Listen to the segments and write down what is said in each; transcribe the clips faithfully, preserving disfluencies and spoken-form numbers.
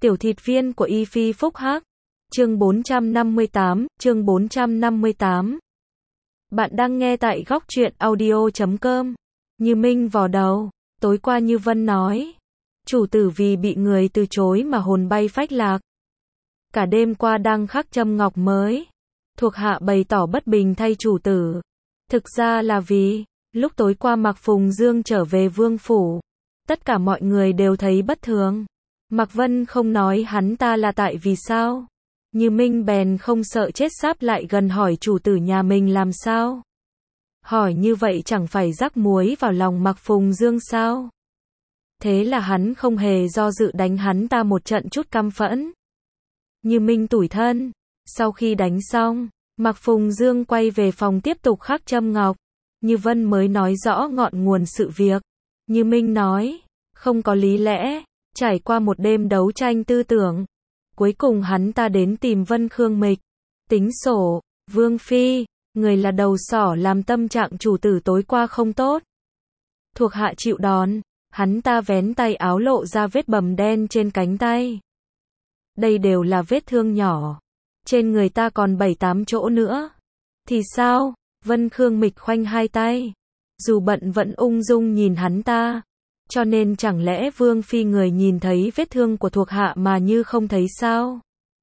Tiểu thịt viên của Y Phi Phúc Hắc. Chương bốn trăm năm mươi tám, chương bốn trăm năm mươi tám. Bạn đang nghe tại góc truyện audio chấm com. Như Minh vò đầu, tối qua Như Vân nói, chủ tử vì bị người từ chối mà hồn bay phách lạc. Cả đêm qua đang khắc châm ngọc mới. Thuộc hạ bày tỏ bất bình thay chủ tử. Thực ra là vì, lúc tối qua Mạc Phùng Dương trở về vương phủ, tất cả mọi người đều thấy bất thường. Mạc Vân không nói hắn ta là tại vì sao. Như Minh bèn không sợ chết sáp lại gần hỏi chủ tử nhà mình làm sao. Hỏi như vậy chẳng phải rắc muối vào lòng Mạc Phùng Dương sao. Thế là hắn không hề do dự đánh hắn ta một trận chút căm phẫn. Như Minh tủi thân. Sau khi đánh xong, Mạc Phùng Dương quay về phòng tiếp tục khắc châm ngọc. Như Vân mới nói rõ ngọn nguồn sự việc. Như Minh nói, không có lý lẽ. Trải qua một đêm đấu tranh tư tưởng, cuối cùng hắn ta đến tìm Vân Khương Mịch. Tính sổ, Vương Phi, người là đầu sỏ làm tâm trạng chủ tử tối qua không tốt. Thuộc hạ chịu đòn, hắn ta vén tay áo lộ ra vết bầm đen trên cánh tay. Đây đều là vết thương nhỏ. Trên người ta còn bảy tám chỗ nữa. Thì sao? Vân Khương Mịch khoanh hai tay. Dù bận vẫn ung dung nhìn hắn ta. Cho nên chẳng lẽ Vương Phi người nhìn thấy vết thương của thuộc hạ mà như không thấy sao?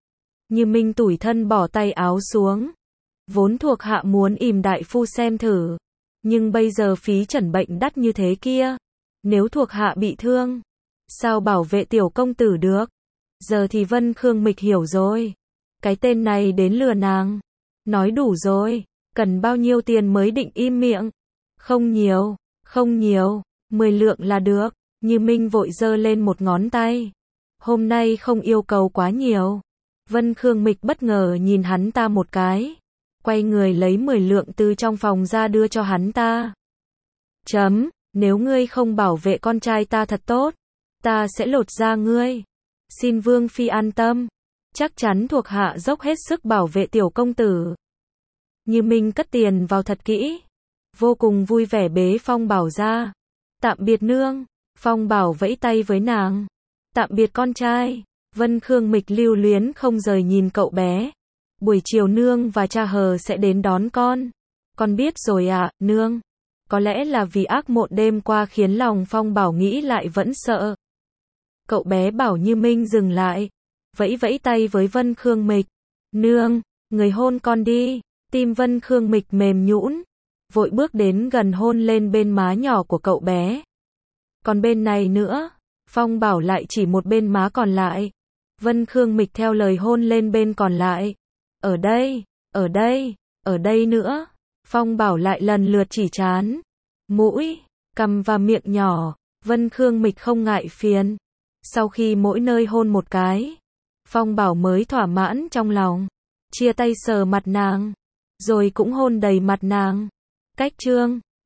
Như Minh tủi thân bỏ tay áo xuống. Vốn thuộc hạ muốn ìm đại phu xem thử. Nhưng bây giờ phí chẩn bệnh đắt như thế kia. Nếu thuộc hạ bị thương, sao bảo vệ tiểu công tử được? Giờ thì Vân Khương Mịch hiểu rồi. Cái tên này đến lừa nàng. Nói đủ rồi. Cần bao nhiêu tiền mới định im miệng? Không nhiều, không nhiều. Mười lượng là được. Như Minh vội giơ lên một ngón tay. Hôm nay không yêu cầu quá nhiều. Vân Khương Mịch bất ngờ nhìn hắn ta một cái. Quay người lấy mười lượng từ trong phòng ra đưa cho hắn ta. Chấm, nếu ngươi không bảo vệ con trai ta thật tốt, ta sẽ lột da ngươi. Xin Vương Phi an tâm. Chắc chắn thuộc hạ dốc hết sức bảo vệ tiểu công tử. Như Minh cất tiền vào thật kỹ. Vô cùng vui vẻ bế Phong Bảo ra. Tạm biệt nương. Phong Bảo vẫy tay với nàng. Tạm biệt con trai. Vân Khương Mịch lưu luyến không rời nhìn cậu bé. Buổi chiều nương và cha Hờ sẽ đến đón con. Con biết rồi ạ, à, nương. Có lẽ là vì ác mộng đêm qua khiến lòng Phong Bảo nghĩ lại vẫn sợ. Cậu bé bảo Như Minh dừng lại. Vẫy vẫy tay với Vân Khương Mịch. Nương, người hôn con đi. Tim Vân Khương Mịch mềm nhũn. Vội bước đến gần hôn lên bên má nhỏ của cậu bé. Còn bên này nữa, Phong Bảo lại chỉ một bên má còn lại. Vân Khương Mịch theo lời hôn lên bên còn lại. Ở đây, ở đây, ở đây nữa. Phong Bảo lại lần lượt chỉ trán, mũi, cằm và miệng nhỏ. Vân Khương Mịch không ngại phiền. Sau khi mỗi nơi hôn một cái, Phong Bảo mới thỏa mãn trong lòng. Chia tay sờ mặt nàng, rồi cũng hôn đầy mặt nàng. Cách chương